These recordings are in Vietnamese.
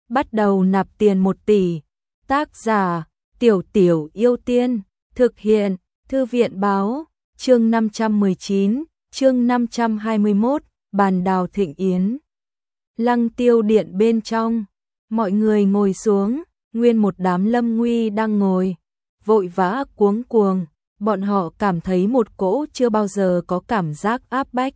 bắt đầu nạp tiền 1 tỷ. Tác giả, Tiểu Tiểu Yêu Tiên, thực hiện, Thư viện báo, chương 519, chương 521, bàn đào thịnh yến. Lăng Tiêu điện bên trong, mọi người ngồi xuống, nguyên một đám lâm nguy đang ngồi, vội vã cuống cuồng, bọn họ cảm thấy một cỗ chưa bao giờ có cảm giác áp bách.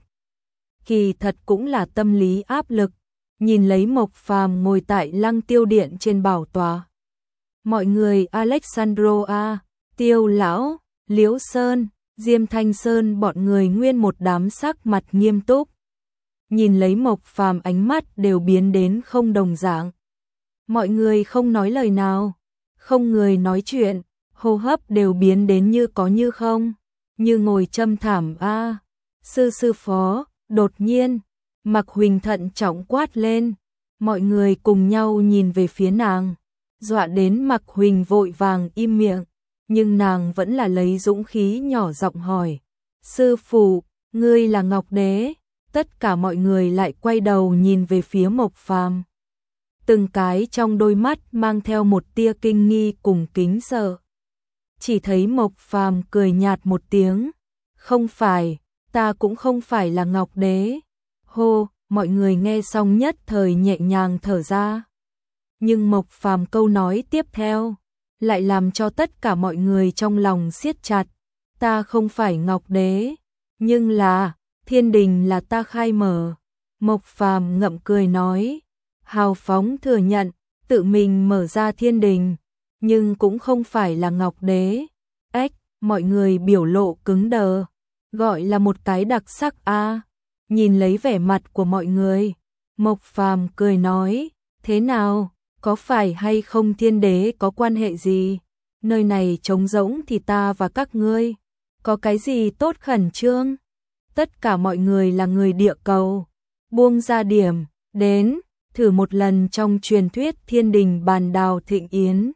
Kỳ thật cũng là tâm lý áp lực, nhìn lấy Mộc Phàm ngồi tại Lăng Tiêu điện trên bảo tọa. Mọi người Alexandro A, Tiêu lão, Liễu Sơn, Diêm Thanh Sơn bọn người nguyên một đám sắc mặt nghiêm túc. Nhìn lấy Mộc Phàm ánh mắt đều biến đến không đồng dạng. Mọi người không nói lời nào, không người nói chuyện, hô hấp đều biến đến như có như không, như ngồi châm thảm a. Sư phó, đột nhiên, Mạc Huỳnh thận trọng quát lên, mọi người cùng nhau nhìn về phía nàng, dọa đến Mạc Huỳnh vội vàng im miệng, nhưng nàng vẫn là lấy dũng khí nhỏ giọng hỏi, sư phụ, ngươi là Ngọc Đế? Tất cả mọi người lại quay đầu nhìn về phía Mộc Phàm. Từng cái trong đôi mắt mang theo một tia kinh nghi cùng kính sợ. Chỉ thấy Mộc Phàm cười nhạt một tiếng, không phải, ta cũng không phải là Ngọc Đế. Hô, mọi người nghe xong nhất thời nhẹ nhàng thở ra. Nhưng Mộc Phàm câu nói tiếp theo lại làm cho tất cả mọi người trong lòng siết chặt. Ta không phải Ngọc Đế, nhưng là thiên đình là ta khai mở. Mộc Phàm ngậm cười nói, hào phóng thừa nhận, tự mình mở ra thiên đình, nhưng cũng không phải là Ngọc Đế. Ếch, mọi người biểu lộ cứng đờ, gọi là một cái đặc sắc a. Nhìn lấy vẻ mặt của mọi người, Mộc Phàm cười nói, thế nào, có phải hay không thiên đế có quan hệ gì? Nơi này trống rỗng thì ta và các ngươi, có cái gì tốt khẩn trương? Tất cả mọi người là người địa cầu, buông ra điểm, đến, thử một lần trong truyền thuyết thiên đình bàn đào thịnh yến.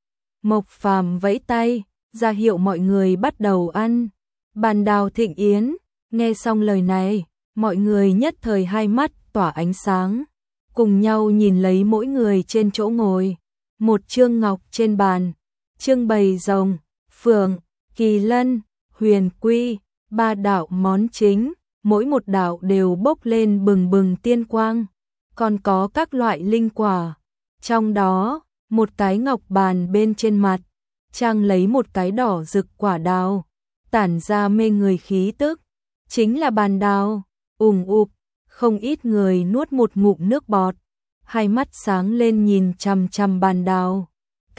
Mộc Phàm vẫy tay, ra hiệu mọi người bắt đầu ăn. Bàn đào thịnh yến, nghe xong lời này, mọi người nhất thời hai mắt tỏa ánh sáng, cùng nhau nhìn lấy mỗi người trên chỗ ngồi. Một chương ngọc trên bàn, trưng bày rồng, phượng, kỳ lân, huyền quy, 3 đạo món chính, mỗi một đạo đều bốc lên bừng bừng tiên quang, còn có các loại linh quả. Trong đó, một cái ngọc bàn bên trên mặt, trang lấy một cái đỏ rực quả đào, tản ra mê người khí tức, chính là bàn đào. Ụp, không ít người nuốt một ngụm nước bọt, hai mắt sáng lên nhìn chằm chằm bàn đào.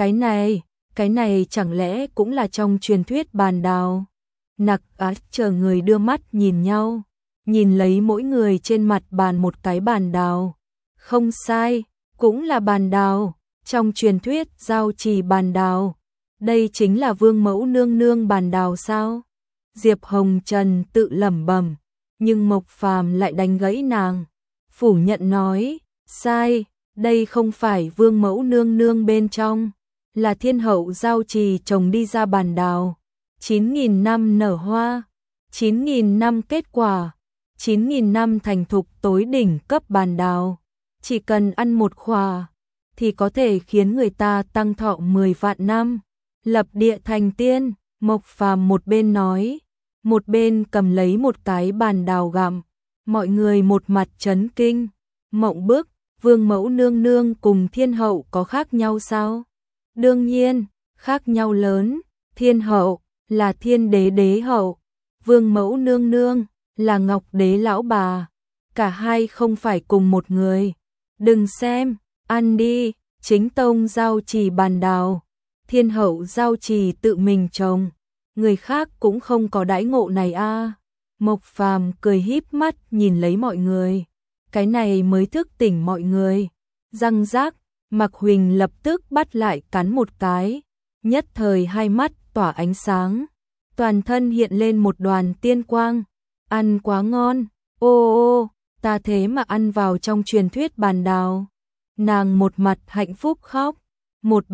Cái này chẳng lẽ cũng là trong truyền thuyết bàn đào? Nặc á chờ người đưa mắt nhìn nhau, nhìn lấy mỗi người trên mặt bàn một cái bàn đào. Không sai, cũng là bàn đào, trong truyền thuyết giao trì bàn đào. Đây chính là vương mẫu nương nương bàn đào sao? Diệp Hồng Trần tự lẩm bẩm, nhưng Mộc Phàm lại đánh gãy nàng, phủ nhận nói, sai, đây không phải vương mẫu nương nương bên trong, là thiên hậu giao trì trồng đi ra bàn đào. 9.000 năm nở hoa, 9.000 năm kết quả, 9.000 năm thành thục tối đỉnh cấp bàn đào. Chỉ cần ăn một khỏa, thì có thể khiến người ta tăng thọ 10 vạn năm, lập địa thành tiên. Mộc Phàm một bên nói, một bên cầm lấy một cái bàn đào gặm. Mọi người một mặt chấn kinh, mộng bức, vương mẫu nương nương cùng thiên hậu có khác nhau sao? Đương nhiên, khác nhau lớn, thiên hậu là thiên đế đế hậu, vương mẫu nương nương là Ngọc Đế lão bà, cả hai không phải cùng một người. Đừng xem, ăn đi, chính tông giao trì bàn đào, thiên hậu giao trì tự mình trồng, người khác cũng không có đãi ngộ này a. Mộc Phàm cười híp mắt nhìn lấy mọi người, cái này mới thức tỉnh mọi người. Răng rác, Mạc Huỳnh lập tức bắt lại cắn một cái, nhất thời hai mắt tỏa ánh sáng, toàn thân hiện lên một đoàn tiên quang. Ăn quá ngon, ô, ta thế mà ăn vào trong truyền thuyết bàn đào. Nàng một mặt hạnh phúc khóc, một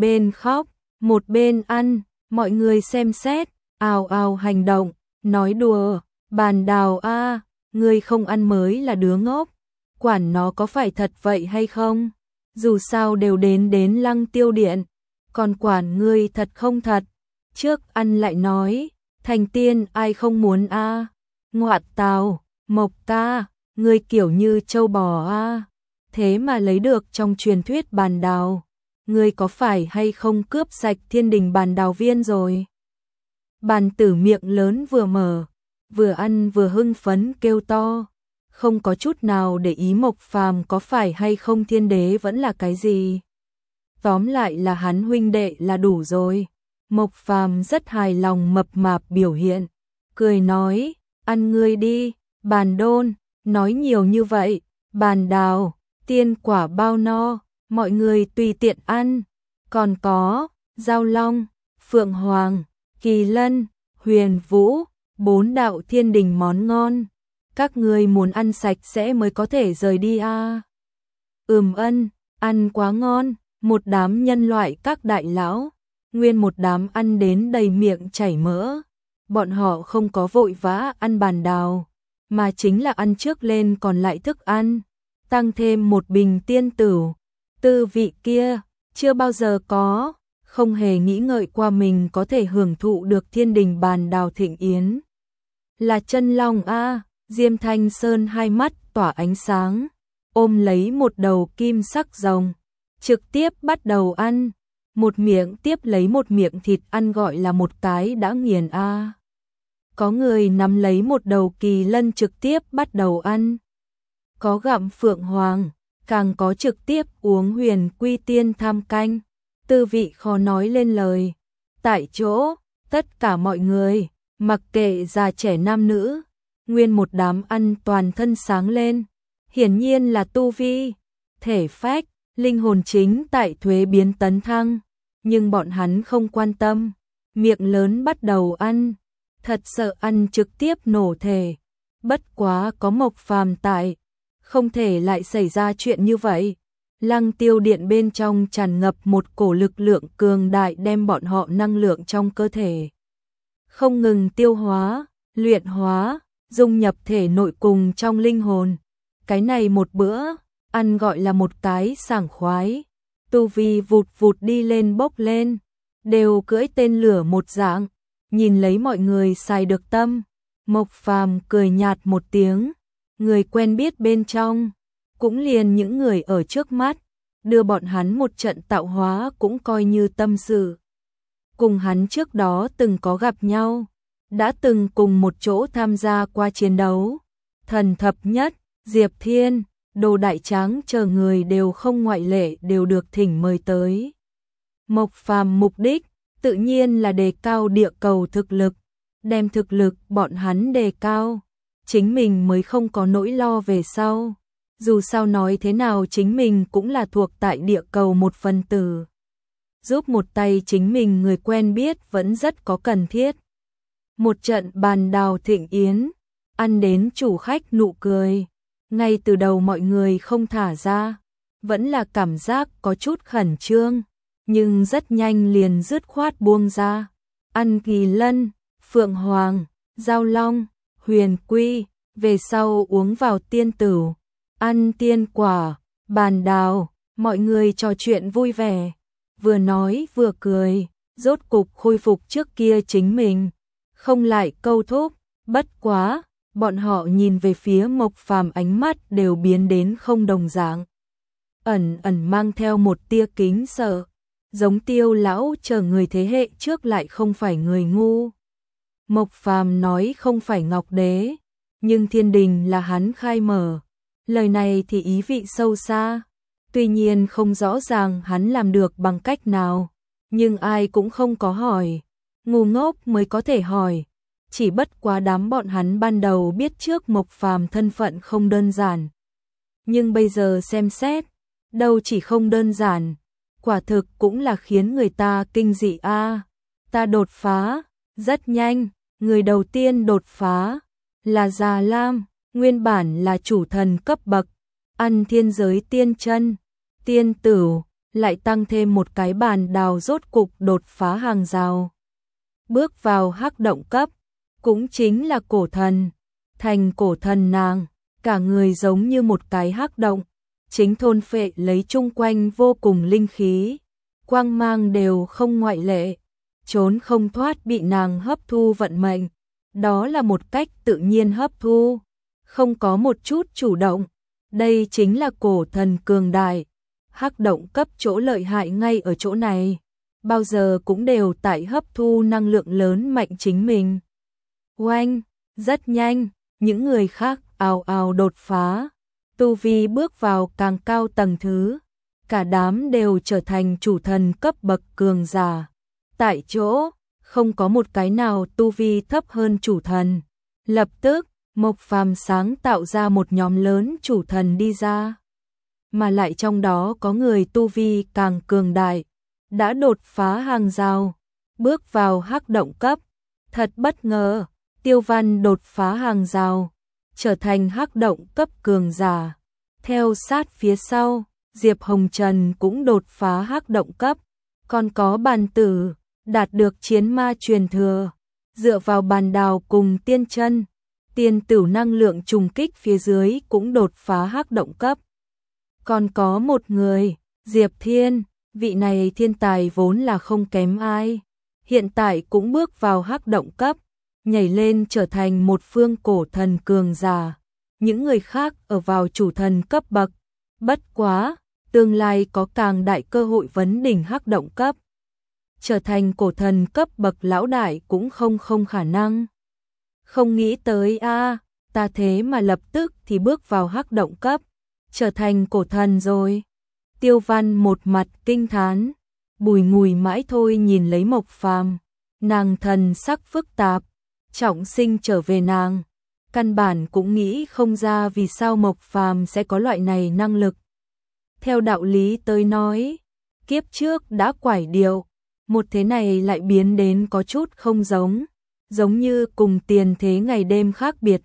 bên ăn, mọi người xem xét, ào ào hành động, nói đùa, bàn đào a, ngươi không ăn mới là đứa ngốc, quản nó có phải thật vậy hay không. dù sao đều đến Lăng Tiêu Điện, còn quản ngươi thật không thật. Trước ăn lại nói, thành tiên ai không muốn a. Ngoại tào, Mộc ca, ngươi kiểu như châu bò a. Thế mà lấy được trong truyền thuyết bàn đào, ngươi có phải hay không cướp sạch Thiên Đình bàn đào viên rồi? Bàn tử miệng lớn vừa mở, vừa ăn vừa hưng phấn kêu to, không có chút nào để ý Mộc Phàm có phải hay không thiên đế vẫn là cái gì. Tóm lại là hắn huynh đệ là đủ rồi. Mộc Phàm rất hài lòng mập mạp biểu hiện, cười nói, ăn ngươi đi, bàn đôn, nói nhiều như vậy, bàn đào, tiên quả bao no, mọi người tùy tiện ăn, còn có, giao long, phượng hoàng, kỳ lân, huyền vũ, 4 đạo thiên đình món ngon, các ngươi muốn ăn sạch sẽ mới có thể rời đi a. Ân, ăn quá ngon, một đám nhân loại các đại lão, nguyên một đám ăn đến đầy miệng chảy mỡ. Bọn họ không có vội vã ăn bàn đào, mà chính là ăn trước lên còn lại thức ăn, tăng thêm một bình tiên tửu. Tư vị kia, chưa bao giờ có, không hề nghĩ ngợi qua mình có thể hưởng thụ được thiên đình bàn đào thịnh yến. Là chân long a. Diêm Thanh Sơn hai mắt tỏa ánh sáng, ôm lấy một đầu kim sắc rồng, trực tiếp bắt đầu ăn, một miệng tiếp lấy một miệng thịt ăn gọi là một cái đã nghiền a. Có người nắm lấy một đầu kỳ lân trực tiếp bắt đầu ăn, có gặm phượng hoàng, càng có trực tiếp uống huyền quy tiên tham canh, tư vị khó nói lên lời. Tại chỗ, tất cả mọi người, mặc kệ già trẻ nam nữ, nguyên một đám ăn toàn thân sáng lên, hiển nhiên là tu vi, thể phách, linh hồn chính tại thuế biến tấn thăng, nhưng bọn hắn không quan tâm, miệng lớn bắt đầu ăn, thật sợ ăn trực tiếp nổ thể. Bất quá có Mộc Phàm tại, không thể lại xảy ra chuyện như vậy. Lăng Tiêu Điện bên trong tràn ngập một cổ lực lượng cường đại đem bọn họ năng lượng trong cơ thể không ngừng tiêu hóa, luyện hóa, dung nhập thể nội cùng trong linh hồn. Cái này một bữa, ăn gọi là một cái sảng khoái. Tu vi vụt vụt đi lên bốc lên, đều cưỡi tên lửa một dạng, nhìn lấy mọi người xài được tâm. Mộc Phàm cười nhạt một tiếng, người quen biết bên trong, cũng liền những người ở trước mắt, đưa bọn hắn một trận tạo hóa cũng coi như tâm sự. Cùng hắn trước đó từng có gặp nhau, đã từng cùng một chỗ tham gia qua chiến đấu. Thần thập nhất, Diệp Thiên, Đồ Đại Tráng chờ người đều không ngoại lệ đều được thỉnh mời tới. Mộc Phàm mục đích tự nhiên là đề cao địa cầu thực lực, đem thực lực bọn hắn đề cao, chính mình mới không có nỗi lo về sau. Dù sao nói thế nào chính mình cũng là thuộc tại địa cầu một phần tử. Giúp một tay chính mình người quen biết vẫn rất có cần thiết. Một trận bàn đào thịnh yến, ăn đến chủ khách nụ cười. Ngay từ đầu mọi người không thả ra, vẫn là cảm giác có chút khẩn trương, nhưng rất nhanh liền dứt khoát buông ra. Ăn kỳ lân, phượng hoàng, giao long, huyền quy, về sau uống vào tiên tửu, ăn tiên quả, bàn đào, mọi người trò chuyện vui vẻ, vừa nói vừa cười, rốt cục khôi phục trước kia chính mình, không lại câu thúc. Bất quá, bọn họ nhìn về phía Mộc Phàm ánh mắt đều biến đến không đồng dạng, ẩn ẩn mang theo một tia kính sợ, giống Tiêu lão chờ người thế hệ trước lại không phải người ngu. Mộc Phàm nói không phải Ngọc Đế, nhưng thiên đình là hắn khai mở, lời này thì ý vị sâu xa. Tuy nhiên không rõ ràng hắn làm được bằng cách nào, nhưng ai cũng không có hỏi, ngu ngốc mới có thể hỏi. Chỉ bất quá đám bọn hắn ban đầu biết trước Mộc Phàm thân phận không đơn giản, nhưng bây giờ xem xét, đâu chỉ không đơn giản, quả thực cũng là khiến người ta kinh dị a. Ta đột phá, rất nhanh, người đầu tiên đột phá là Già Lam, nguyên bản là chủ thần cấp bậc, ăn thiên giới tiên chân, tiên tửu, lại tăng thêm một cái bàn đào rốt cục đột phá hàng rào. Bước vào hắc động cấp, cũng chính là cổ thần, thành cổ thần nàng, cả người giống như một cái hắc động, chính thôn phệ lấy chung quanh vô cùng linh khí, quang mang đều không ngoại lệ, trốn không thoát bị nàng hấp thu vận mệnh. Đó là một cách tự nhiên hấp thu, không có một chút chủ động. Đây chính là cổ thần cường đại. Hắc động cấp chỗ lợi hại ngay ở chỗ này, bao giờ cũng đều tại hấp thu năng lượng lớn mạnh chính mình. Oanh, rất nhanh, những người khác ào ào đột phá, tu vi bước vào càng cao tầng thứ, cả đám đều trở thành chủ thần cấp bậc cường giả. Tại chỗ, không có một cái nào tu vi thấp hơn chủ thần. Lập tức, Mộc Phàm sáng tạo ra một nhóm lớn chủ thần đi ra. Mà lại trong đó có người tu vi càng cường đại, đã đột phá hàng rào, bước vào hắc động cấp. Thật bất ngờ, Tiêu Văn đột phá hàng rào, trở thành hắc động cấp cường giả. Theo sát phía sau, Diệp Hồng Trần cũng đột phá hắc động cấp. Còn có Bàn Tử, đạt được chiến ma truyền thừa, dựa vào bàn đào cùng tiên chân, tiên tử năng lượng trùng kích phía dưới cũng đột phá hắc động cấp. Còn có một người, Diệp Thiên, vị này thiên tài vốn là không kém ai, hiện tại cũng bước vào hắc động cấp, nhảy lên trở thành một phương cổ thần cường giả. Những người khác ở vào chủ thần cấp bậc, bất quá, tương lai có càng đại cơ hội vấn đỉnh hắc động cấp. Trở thành cổ thần cấp bậc lão đại cũng không khả năng. Không nghĩ tới ta thế mà lập tức thì bước vào hắc động cấp, trở thành cổ thần rồi. Tiêu Văn một mặt kinh thán, bùi ngùi mãi thôi nhìn lấy Mộc Phàm, nàng thần sắc phức tạp, trọng sinh trở về nàng, căn bản cũng nghĩ không ra vì sao Mộc Phàm sẽ có loại này năng lực. Theo đạo lý tới nói, kiếp trước đã quải điệu, một thế này lại biến đến có chút không giống, giống như cùng tiền thế ngày đêm khác biệt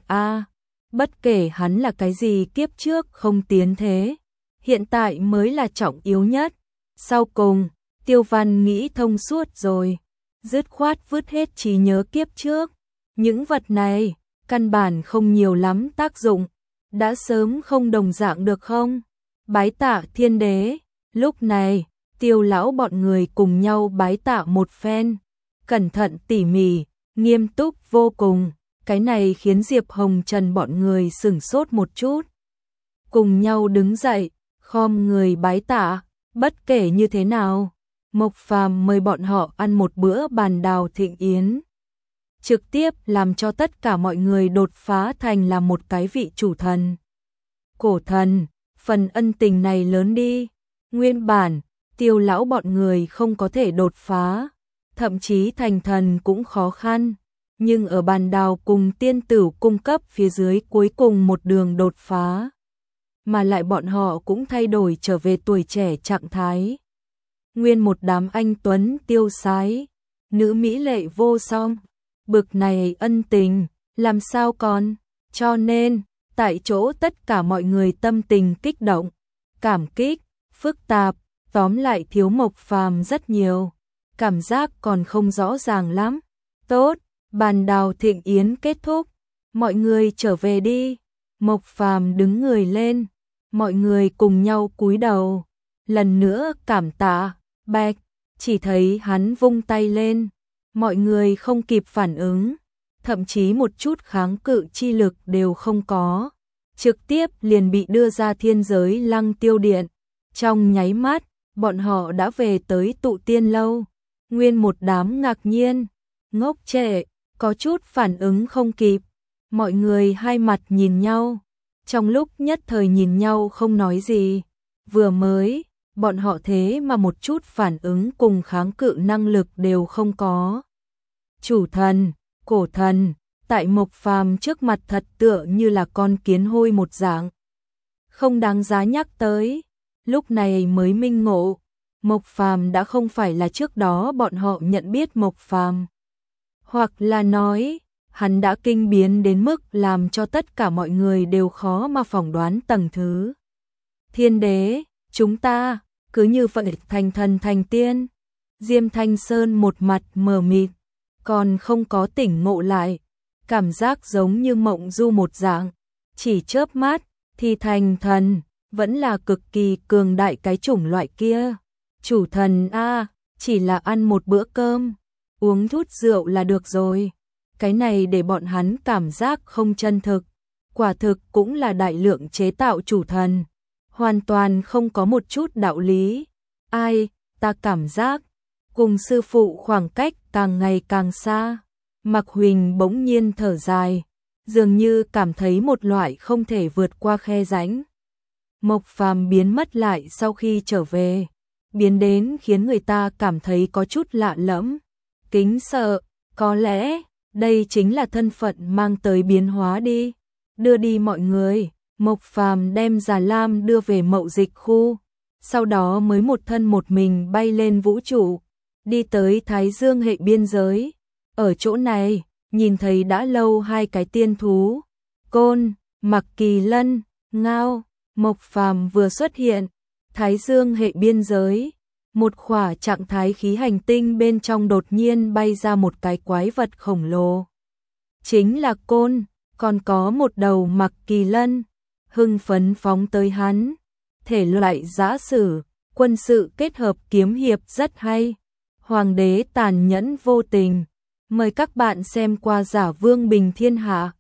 bất kể hắn là cái gì kiếp trước không tiến thế, hiện tại mới là trọng yếu nhất. Sau cùng, Tiêu Văn nghĩ thông suốt rồi, dứt khoát vứt hết trí nhớ kiếp trước. Những vật này, căn bản không nhiều lắm tác dụng, đã sớm không đồng dạng được không? Bái tạ thiên đế, lúc này, Tiêu lão bọn người cùng nhau bái tạ một phen, cẩn thận tỉ mỉ, nghiêm túc vô cùng, cái này khiến Diệp Hồng Trần bọn người sửng sốt một chút. Cùng nhau đứng dậy, khom người bái tạ, bất kể như thế nào, Mộc Phàm mời bọn họ ăn một bữa bàn đào thịnh yến. Trực tiếp làm cho tất cả mọi người đột phá thành là một cái vị chủ thần. Cổ thần, phần ân tình này lớn đi, nguyên bản, Tiêu lão bọn người không có thể đột phá, thậm chí thành thần cũng khó khăn, nhưng ở bàn đào cùng tiên tử cung cấp phía dưới cuối cùng một đường đột phá. Mà lại bọn họ cũng thay đổi trở về tuổi trẻ trạng thái. Nguyên một đám anh tuấn tiêu sái, nữ mỹ lệ vô song, bực này ân tình, làm sao còn, cho nên, tại chỗ tất cả mọi người tâm tình kích động, cảm kích, phức tạp, tóm lại thiếu Mộc Phàm rất nhiều, cảm giác còn không rõ ràng lắm. Tốt, bàn đào thịnh yến kết thúc, mọi người trở về đi. Mộc Phàm đứng người lên, mọi người cùng nhau cúi đầu, lần nữa cảm tạ, bạch, chỉ thấy hắn vung tay lên, mọi người không kịp phản ứng, thậm chí một chút kháng cự chi lực đều không có, trực tiếp liền bị đưa ra thiên giới Lăng Tiêu Điện. Trong nháy mắt, bọn họ đã về tới tụ tiên lâu, nguyên một đám ngạc nhiên, ngốc trệ, có chút phản ứng không kịp, mọi người hai mặt nhìn nhau, trong lúc nhất thời nhìn nhau không nói gì, vừa mới, bọn họ thế mà một chút phản ứng cùng kháng cự năng lực đều không có. Chủ thần, cổ thần, tại Mộc Phàm trước mặt thật tựa như là con kiến hôi một dạng. Không đáng giá nhắc tới, lúc này mới minh ngộ, Mộc Phàm đã không phải là trước đó bọn họ nhận biết Mộc Phàm. Hoặc là nói, hắn đã kinh biến đến mức làm cho tất cả mọi người đều khó mà phỏng đoán tầng thứ. Thiên đế, chúng ta, cứ như vậy thành thần thành tiên. Diêm Thanh Sơn một mặt mờ mịt, còn không có tỉnh ngộ lại, cảm giác giống như mộng du một dạng, chỉ chớp mắt thì thành thần. vẫn là cực kỳ cường đại cái chủng loại kia. Chủ thần a, chỉ là ăn một bữa cơm, uống chút rượu là được rồi. Cái này để bọn hắn cảm giác không chân thực. Quả thực cũng là đại lượng chế tạo chủ thần, hoàn toàn không có một chút đạo lý. Ai, ta cảm giác cùng sư phụ khoảng cách càng ngày càng xa. Mạc Huỳnh bỗng nhiên thở dài, dường như cảm thấy một loại không thể vượt qua khe rãnh. Mộc Phàm biến mất lại sau khi trở về, biến đến khiến người ta cảm thấy có chút lạ lẫm, kính sợ, có lẽ đây chính là thân phận mang tới biến hóa đi. Đưa đi mọi người, Mộc Phàm đem Già Lam đưa về mậu dịch khu, sau đó mới một thân một mình bay lên vũ trụ, đi tới Thái Dương hệ biên giới. Ở chỗ này, nhìn thấy đã lâu hai cái tiên thú, Côn, Mặc Kỳ Lân, Ngao. Mộc Phàm vừa xuất hiện, Thái Dương hệ biên giới, một khỏa trạng thái khí hành tinh bên trong đột nhiên bay ra một cái quái vật khổng lồ. Chính là Côn, còn có một đầu Mặc Kỳ Lân, hưng phấn phóng tới hắn. Thể loại giã sử, quân sự kết hợp kiếm hiệp rất hay. Hoàng đế tàn nhẫn vô tình. Mời các bạn xem qua Giả Vương Bình Thiên Hạ.